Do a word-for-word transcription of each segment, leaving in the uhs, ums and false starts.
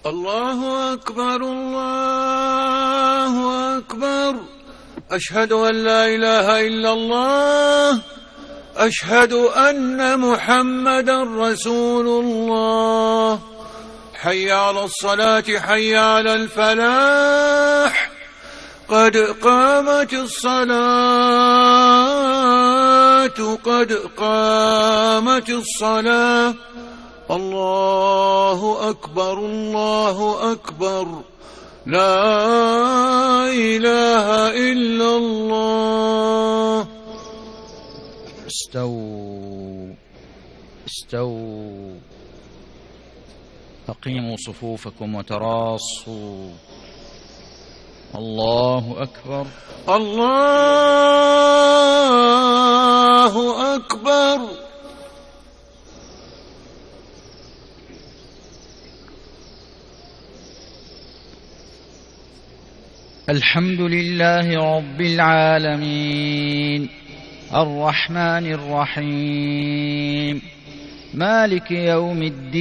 الله أكبر الله أكبر. أشهد أن لا إله إلا الله. أشهد أن محمدا رسول الله. حي على الصلاة حي على الفلاح. قد قامت الصلاة قد قامت الصلاة. الله أكبر الله أكبر. لا إله إلا الله. استووا استووا. أقيموا صفوفكم وتراصوا. الله أكبر الله أكبر. الحمد لله رب العالمين الرحمن الرحيم مالك يوم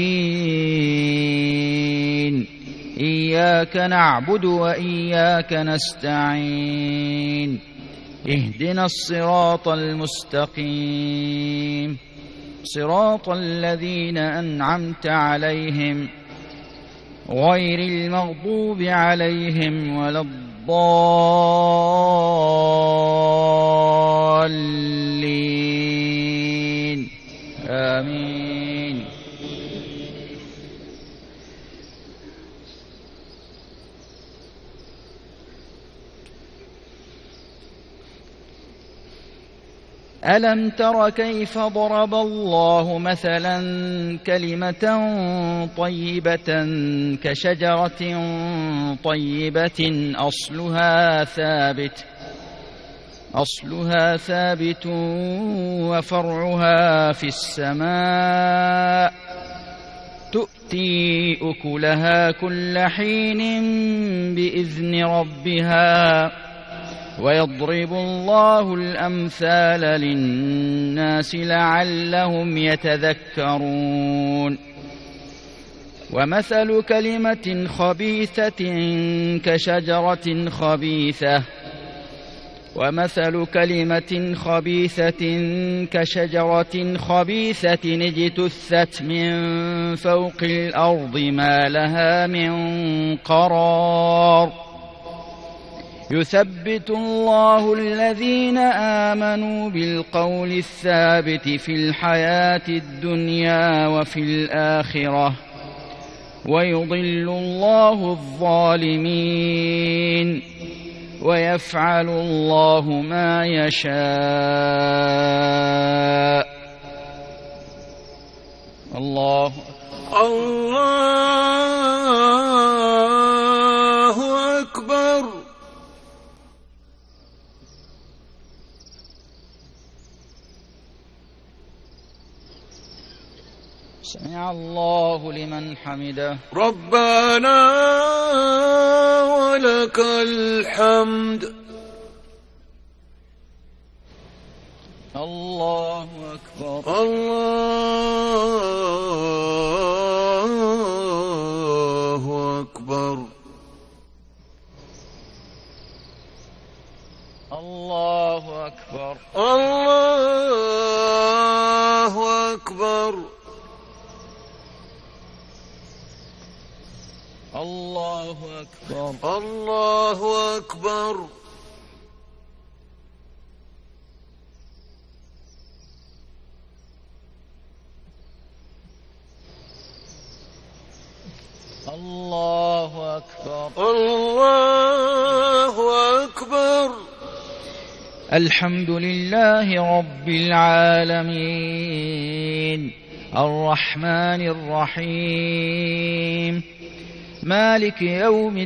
الدين. إياك نعبد وإياك نستعين. اهدنا الصراط المستقيم صراط الذين أنعمت عليهم غير المغضوب عليهم ولا الضالين. آمين. ألم تر كيف ضرب الله مثلا كلمة طيبة كشجرة طيبة أصلها ثابت أصلها ثابت وفرعها في السماء تؤتي أكلها كل حين بإذن ربها ويضرب الله الأمثال للناس لعلهم يتذكرون. ومثل كلمة خبيثة كشجرة خبيثة ومثل كلمة خبيثة كشجرة خبيثة اجتثت من فوق الأرض ما لها من قرار. يثبت الله الذين آمنوا بالقول الثابت في الحياة الدنيا وفي الآخرة ويضل الله الظالمين ويفعل الله ما يشاء. الله الله أكبر. سمع الله لمن حمده. ربنا ولك الحمد. الله أكبر. الله أكبر. الله أكبر. الله أكبر. الله أكبر. الله أكبر. الله أكبر. الله أكبر. الحمد لله رب العالمين الرحمن الرحيم مالك يوم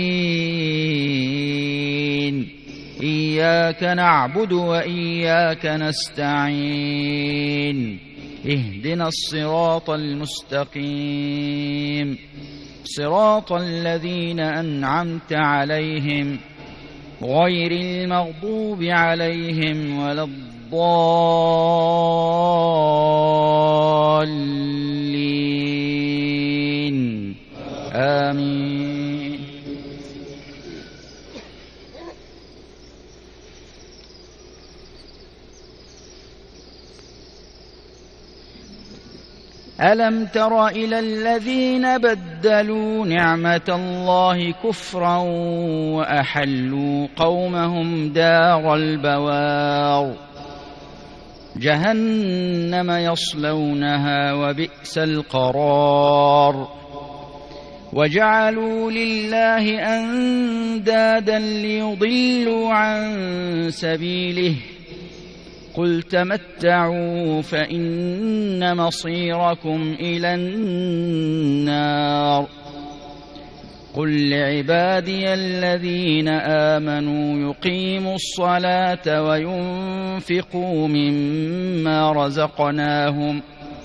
الدين. إياك نعبد وإياك نستعين. اهدنا الصراط المستقيم صراط الذين أنعمت عليهم غير المغضوب عليهم ولا الضالين. آمين. ألم تر إلى الذين بدلوا نعمة الله كفرا وأحلوا قومهم دار البوار جهنم يصلونها وبئس القرار وجعلوا لله أندادا ليضلوا عن سبيله قل تمتعوا فإن مصيركم إلى النار قل لعبادي الذين آمنوا يقيموا الصلاة وينفقوا مما رزقناهم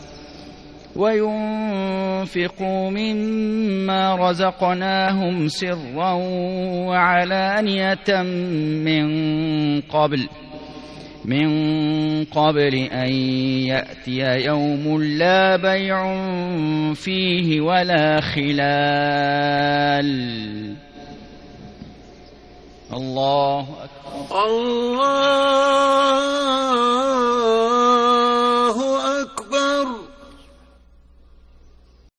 وينفقوا مما رزقناهم سرا وعلانية من قبل من قبل أن يأتي يوم لا بيع فيه ولا خلال. الله أكبر. الله